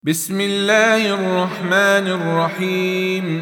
بسم الله الرحمن الرحيم.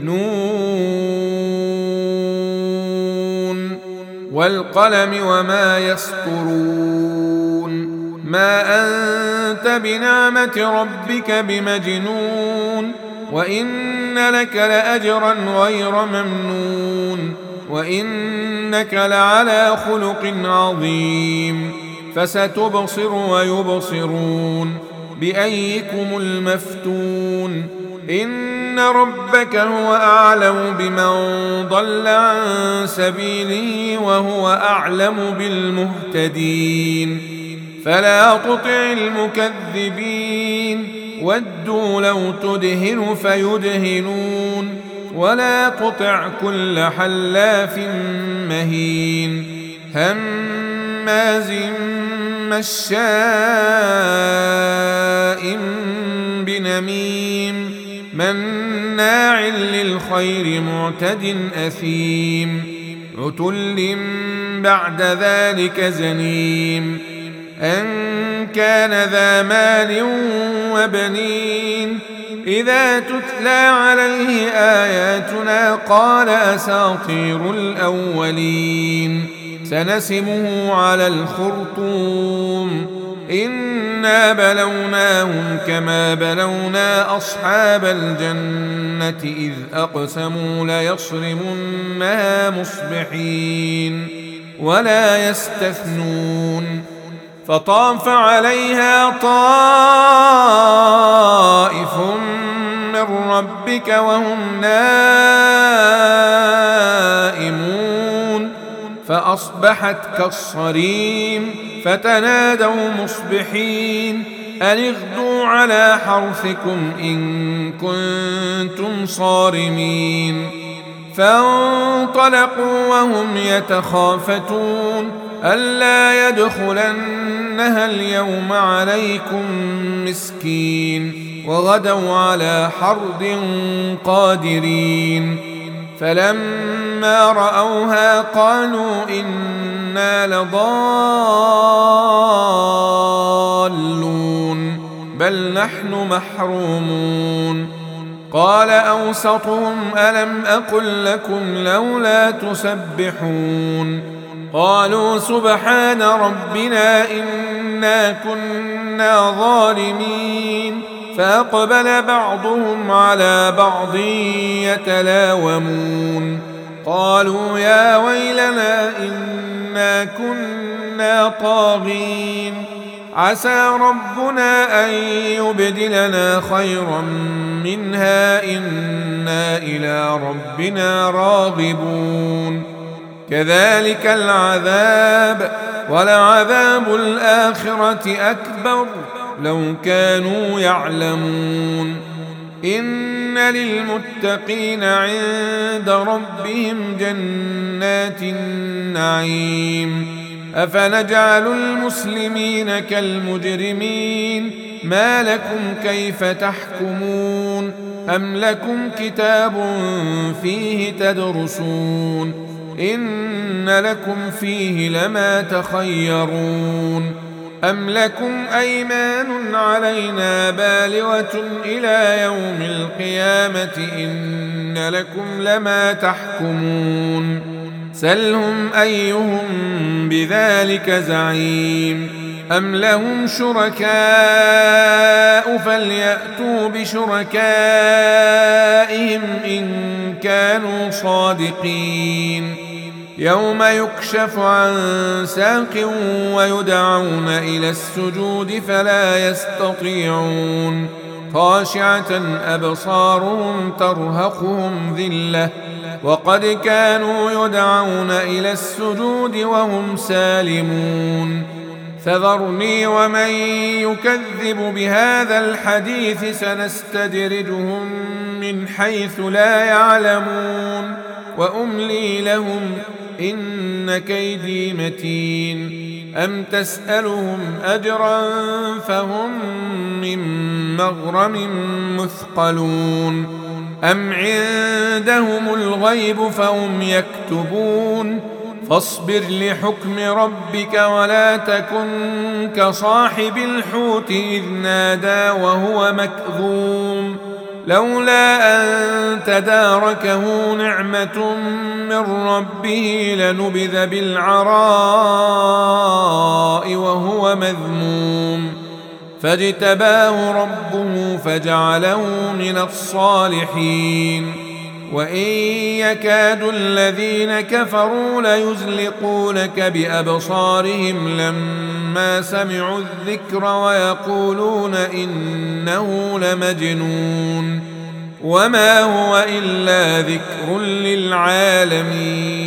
نون والقلم وما يسطرون. ما أنت بنعمة ربك بمجنون، وإن لك لأجرا غير ممنون، وإنك لعلى خلق عظيم. فستبصر ويبصرون بأيكم المفتون. إن ربك هو أعلم بمن ضل عن سبيله وهو أعلم بالمهتدين. فلا تطع المكذبين، ودوا لو تدهن فيدهنون، ولا تطع كل حلاف مهين هماز مشاء بنميم مناع للخير معتد أثيم عتل بعد ذلك زنيم أن كان ذا مال وبنين إذا تتلى عليه آياتنا قال أساطير الأولين. سنسمه على الخرطوم. إنا بلوناهم كما بلونا أصحاب الجنة إذ أقسموا ليصرمنها مصبحين ولا يستثنون. فطاف عليها طائف من ربك وهم نائمون فأصبحت كالصريم. فتنادوا مصبحين أن اغدوا على حرثكم إن كنتم صارمين. فانطلقوا وهم يتخافتون ألا يدخلنها اليوم عليكم مسكين، وغدوا على حرد قادرين. فلما رأوها قالوا إنا لضالون بل نحن محرومون. قال أوسطهم ألم أقل لكم لولا تسبحون. قالوا سبحان ربنا إنا كنا ظالمين. فأقبل بعضهم على بعض يتلاومون قالوا يا ويلنا إنا كنا طاغين عسى ربنا أن يبدلنا خيرا منها إنا إلى ربنا راغبون. كذلك العذاب ولعذاب الآخرة أكبر لو كانوا يعلمون. إن للمتقين عند ربهم جنات النعيم. أفنجعل المسلمين كالمجرمين ما لكم كيف تحكمون أم لكم كتاب فيه تدرسون إن لكم فيه لما تخيرون أم لكم أيمان علينا بالغة إلى يوم القيامة إن لكم لما تحكمون سلهم أيهم بذلك زعيم أم لهم شركاء فليأتوا بشركائهم إن كانوا صادقين. يوم يكشف عن ساق ويدعون إلى السجود فلا يستطيعون خاشعة أبصارهم ترهقهم ذلة وقد كانوا يدعون إلى السجود وهم سالمون. فذرني ومن يكذب بهذا الحديث سنستدرجهم من حيث لا يعلمون وأملي لهم إن كيدي متين. أم تسألهم أجرا فهم من مغرم مثقلون أم عندهم الغيب فهم يكتبون فاصبر لحكم ربك ولا تكن كصاحب الحوت إذ نادى وهو مكظوم لولا أن تداركه نعمة من ربه لنبذ بالعراء وهو مذموم فاجتباه ربه فجعله من الصالحين وإن يكاد الذين كفروا ليزلقونك بأبصارهم لما سمعوا الذكر ويقولون إنه لمجنون وما هو إلا ذكر للعالمين